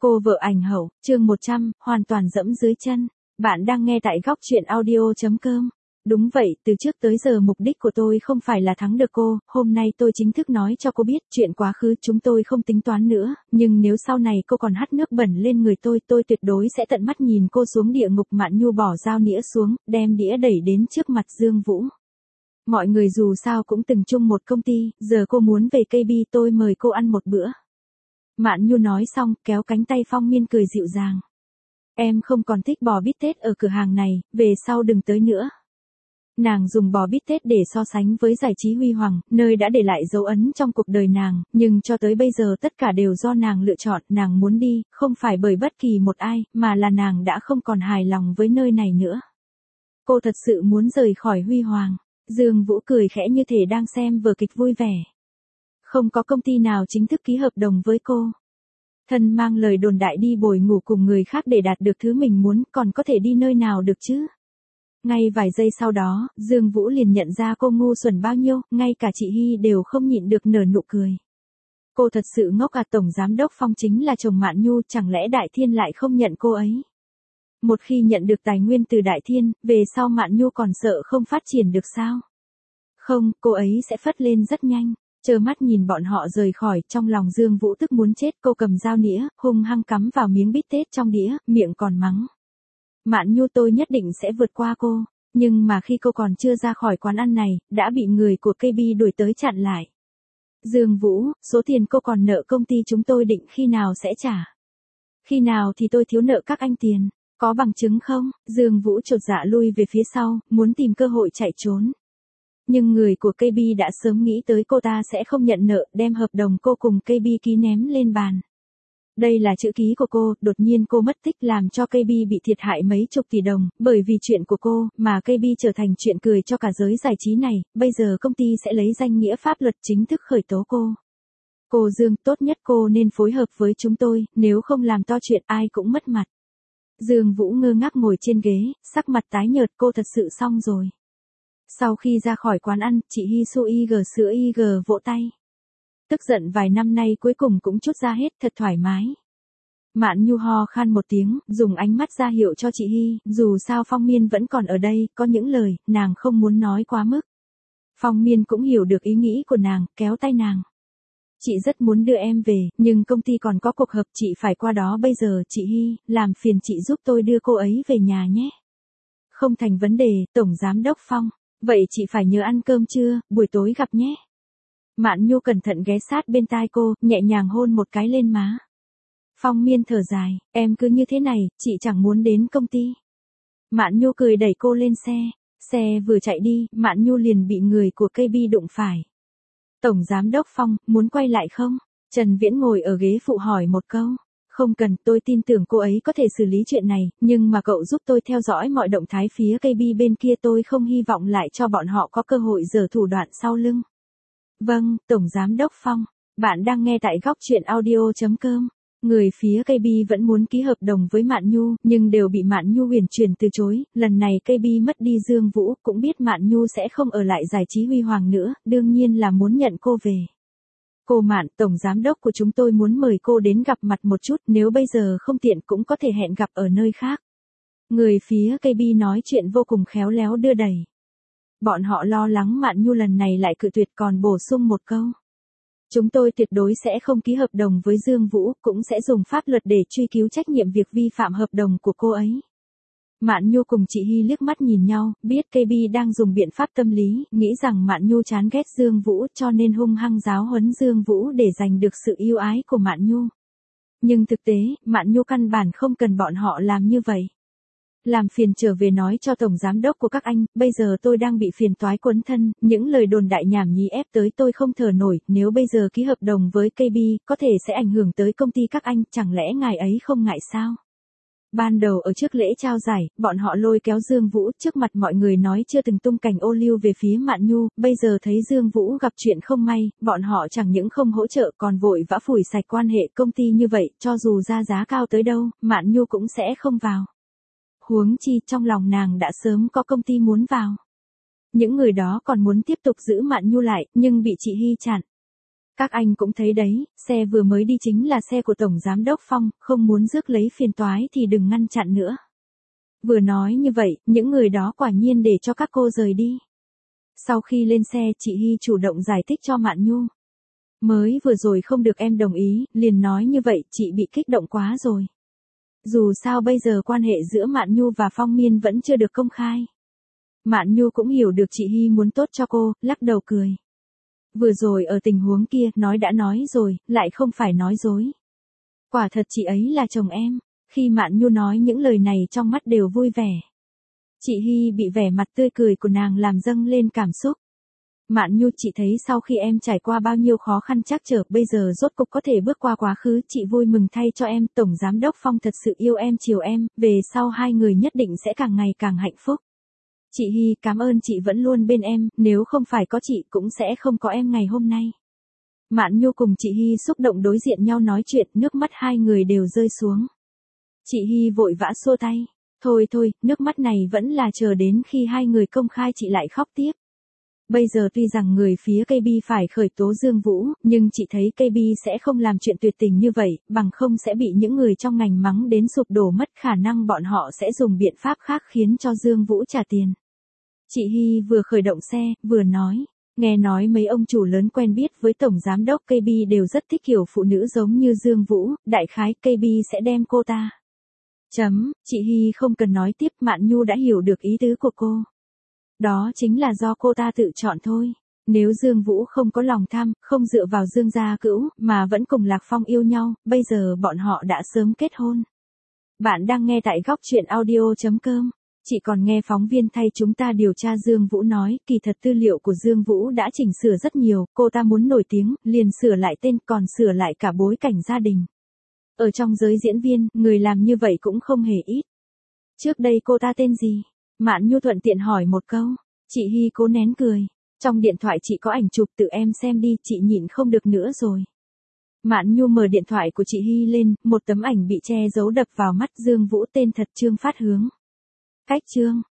Cô vợ ảnh hậu, chương 100, hoàn toàn dẫm dưới chân. Bạn đang nghe tại góc chuyện audio.com. Đúng vậy, từ trước tới giờ mục đích của tôi không phải là thắng được cô, hôm nay tôi chính thức nói cho cô biết chuyện quá khứ chúng tôi không tính toán nữa, nhưng nếu sau này cô còn hắt nước bẩn lên người tôi tuyệt đối sẽ tận mắt nhìn cô xuống địa ngục. Mạn Nhu bỏ dao nĩa xuống, đem đĩa đẩy đến trước mặt Dương Vũ. Mọi người dù sao cũng từng chung một công ty, giờ cô muốn về KB tôi mời cô ăn một bữa. Mạn Nhu nói xong, kéo cánh tay Phong Miên cười dịu dàng. Em không còn thích bò bít tết ở cửa hàng này, về sau đừng tới nữa. Nàng dùng bò bít tết để so sánh với giải trí huy hoàng, nơi đã để lại dấu ấn trong cuộc đời nàng, nhưng cho tới bây giờ tất cả đều do nàng lựa chọn, nàng muốn đi, không phải bởi bất kỳ một ai, mà là nàng đã không còn hài lòng với nơi này nữa. Cô thật sự muốn rời khỏi huy hoàng. Dương Vũ cười khẽ như thể đang xem vở kịch vui vẻ. Không có công ty nào chính thức ký hợp đồng với cô. Thân mang lời đồn đại đi bồi ngủ cùng người khác để đạt được thứ mình muốn, còn có thể đi nơi nào được chứ? Ngay vài giây sau đó, Dương Vũ liền nhận ra cô ngu xuẩn bao nhiêu, ngay cả chị Hy đều không nhịn được nở nụ cười. Cô thật sự ngốc à, Tổng Giám đốc Phong chính là chồng Mạn Nhu, chẳng lẽ Đại Thiên lại không nhận cô ấy? Một khi nhận được tài nguyên từ Đại Thiên, về sau Mạn Nhu còn sợ không phát triển được sao? Không, cô ấy sẽ phất lên rất nhanh. Trơ mắt nhìn bọn họ rời khỏi, trong lòng Dương Vũ tức muốn chết. Cô cầm dao nĩa, hung hăng cắm vào miếng bít tết trong đĩa, miệng còn mắng. Mạn Nhu, tôi nhất định sẽ vượt qua cô. Nhưng mà khi cô còn chưa ra khỏi quán ăn này, đã bị người của KB đuổi tới chặn lại. Dương Vũ, số tiền cô còn nợ công ty chúng tôi định khi nào sẽ trả? Khi nào thì tôi thiếu nợ các anh tiền? Có bằng chứng không? Dương Vũ chột dạ lui về phía sau, muốn tìm cơ hội chạy trốn. Nhưng người của KB đã sớm nghĩ tới cô ta sẽ không nhận nợ, đem hợp đồng cô cùng KB ký ném lên bàn. Đây là chữ ký của cô, đột nhiên cô mất tích làm cho KB bị thiệt hại mấy chục tỷ đồng, bởi vì chuyện của cô, mà KB trở thành chuyện cười cho cả giới giải trí này, bây giờ công ty sẽ lấy danh nghĩa pháp luật chính thức khởi tố cô. Cô Dương, tốt nhất cô nên phối hợp với chúng tôi, nếu không làm to chuyện ai cũng mất mặt. Dương Vũ ngơ ngác ngồi trên ghế, sắc mặt tái nhợt, cô thật sự xong rồi. Sau khi ra khỏi quán ăn, chị Hy Su IG sữa IG vỗ tay. Tức giận vài năm nay cuối cùng cũng trút ra hết, thật thoải mái. Mạn Nhu ho khan một tiếng, dùng ánh mắt ra hiệu cho chị Hy, dù sao Phong Miên vẫn còn ở đây, có những lời, nàng không muốn nói quá mức. Phong Miên cũng hiểu được ý nghĩ của nàng, kéo tay nàng. Chị rất muốn đưa em về, nhưng công ty còn có cuộc họp, chị phải qua đó bây giờ. Chị Hy, làm phiền chị giúp tôi đưa cô ấy về nhà nhé. Không thành vấn đề, Tổng Giám đốc Phong. Vậy chị phải nhớ ăn cơm trưa, buổi tối gặp nhé. Mạn Nhu cẩn thận ghé sát bên tai cô, nhẹ nhàng hôn một cái lên má. Phong Miên thở dài, em cứ như thế này, chị chẳng muốn đến công ty. Mạn Nhu cười đẩy cô lên xe. Xe vừa chạy đi, Mạn Nhu liền bị người của KB đụng phải. Tổng Giám đốc Phong, muốn quay lại không? Trần Viễn ngồi ở ghế phụ hỏi một câu. Không cần, tôi tin tưởng cô ấy có thể xử lý chuyện này, nhưng mà cậu giúp tôi theo dõi mọi động thái phía KB bên kia, tôi không hy vọng lại cho bọn họ có cơ hội giở thủ đoạn sau lưng. Vâng, Tổng Giám đốc Phong. Bạn đang nghe tại góc chuyện audio.com. Người phía KB vẫn muốn ký hợp đồng với Mạn Nhu, nhưng đều bị Mạn Nhu huyền chuyển từ chối. Lần này KB mất đi Dương Vũ, cũng biết Mạn Nhu sẽ không ở lại giải trí huy hoàng nữa, đương nhiên là muốn nhận cô về. Cô Mạn, Tổng Giám đốc của chúng tôi muốn mời cô đến gặp mặt một chút, nếu bây giờ không tiện cũng có thể hẹn gặp ở nơi khác. Người phía KB nói chuyện vô cùng khéo léo đưa đẩy. Bọn họ lo lắng Mạn Nhu lần này lại cự tuyệt, còn bổ sung một câu. Chúng tôi tuyệt đối sẽ không ký hợp đồng với Dương Vũ, cũng sẽ dùng pháp luật để truy cứu trách nhiệm việc vi phạm hợp đồng của cô ấy. Mạn Nhu cùng chị Hy liếc mắt nhìn nhau, biết KB đang dùng biện pháp tâm lý, nghĩ rằng Mạn Nhu chán ghét Dương Vũ cho nên hung hăng giáo huấn Dương Vũ để giành được sự yêu ái của Mạn Nhu. Nhưng thực tế, Mạn Nhu căn bản không cần bọn họ làm như vậy. Làm phiền trở về nói cho Tổng Giám đốc của các anh, bây giờ tôi đang bị phiền toái quấn thân, những lời đồn đại nhảm nhí ép tới tôi không thở nổi, nếu bây giờ ký hợp đồng với KB, có thể sẽ ảnh hưởng tới công ty các anh, chẳng lẽ ngài ấy không ngại sao? Ban đầu ở trước lễ trao giải, bọn họ lôi kéo Dương Vũ, trước mặt mọi người nói chưa từng tung cảnh ô liu về phía Mạn Nhu, bây giờ thấy Dương Vũ gặp chuyện không may, bọn họ chẳng những không hỗ trợ còn vội vã phủi sạch quan hệ công ty như vậy, cho dù ra giá cao tới đâu, Mạn Nhu cũng sẽ không vào. Huống chi trong lòng nàng đã sớm có công ty muốn vào. Những người đó còn muốn tiếp tục giữ Mạn Nhu lại, nhưng bị chị Hy chặn. Các anh cũng thấy đấy, xe vừa mới đi chính là xe của Tổng Giám đốc Phong, không muốn rước lấy phiền toái thì đừng ngăn chặn nữa. Vừa nói như vậy, những người đó quả nhiên để cho các cô rời đi. Sau khi lên xe, chị Hy chủ động giải thích cho Mạn Nhu. Mới vừa rồi không được em đồng ý, liền nói như vậy, chị bị kích động quá rồi. Dù sao bây giờ quan hệ giữa Mạn Nhu và Phong Miên vẫn chưa được công khai. Mạn Nhu cũng hiểu được chị Hy muốn tốt cho cô, lắc đầu cười. Vừa rồi ở tình huống kia, nói đã nói rồi, lại không phải nói dối. Quả thật chị ấy là chồng em. Khi Mạn Nhu nói những lời này trong mắt đều vui vẻ. Chị Hy bị vẻ mặt tươi cười của nàng làm dâng lên cảm xúc. Mạn Nhu, chị thấy sau khi em trải qua bao nhiêu khó khăn trắc trở, bây giờ rốt cục có thể bước qua quá khứ, chị vui mừng thay cho em. Tổng Giám đốc Phong thật sự yêu em, chiều em, về sau hai người nhất định sẽ càng ngày càng hạnh phúc. Chị Hy, cảm ơn chị vẫn luôn bên em, nếu không phải có chị cũng sẽ không có em ngày hôm nay. Mạn Nhu cùng chị Hy xúc động đối diện nhau nói chuyện, nước mắt hai người đều rơi xuống. Chị Hy vội vã xua tay. Thôi thôi, nước mắt này vẫn là chờ đến khi hai người công khai chị lại khóc tiếp. Bây giờ tuy rằng người phía KB phải khởi tố Dương Vũ, nhưng chị thấy KB sẽ không làm chuyện tuyệt tình như vậy, bằng không sẽ bị những người trong ngành mắng đến sụp đổ mất, khả năng bọn họ sẽ dùng biện pháp khác khiến cho Dương Vũ trả tiền. Chị Hy vừa khởi động xe, vừa nói. Nghe nói mấy ông chủ lớn quen biết với Tổng Giám đốc KB đều rất thích kiểu phụ nữ giống như Dương Vũ, đại khái KB sẽ đem cô ta. Chị Hy không cần nói tiếp, Mạn Nhu đã hiểu được ý tứ của cô. Đó chính là do cô ta tự chọn thôi. Nếu Dương Vũ không có lòng tham, không dựa vào Dương gia cữu, mà vẫn cùng Lạc Phong yêu nhau, bây giờ bọn họ đã sớm kết hôn. Bạn đang nghe tại góc truyện audio.com. Chị còn nghe phóng viên thay chúng ta điều tra Dương Vũ nói, kỳ thật tư liệu của Dương Vũ đã chỉnh sửa rất nhiều, cô ta muốn nổi tiếng, liền sửa lại tên, còn sửa lại cả bối cảnh gia đình. Ở trong giới diễn viên, người làm như vậy cũng không hề ít. Trước đây cô ta tên gì? Mạn Nhu thuận tiện hỏi một câu. Chị Hy cố nén cười. Trong điện thoại chị có ảnh chụp, tự em xem đi, chị nhịn không được nữa rồi. Mạn Nhu mở điện thoại của chị Hy lên, một tấm ảnh bị che giấu đập vào mắt. Dương Vũ tên thật Trương Phát Hướng. Cách Trương,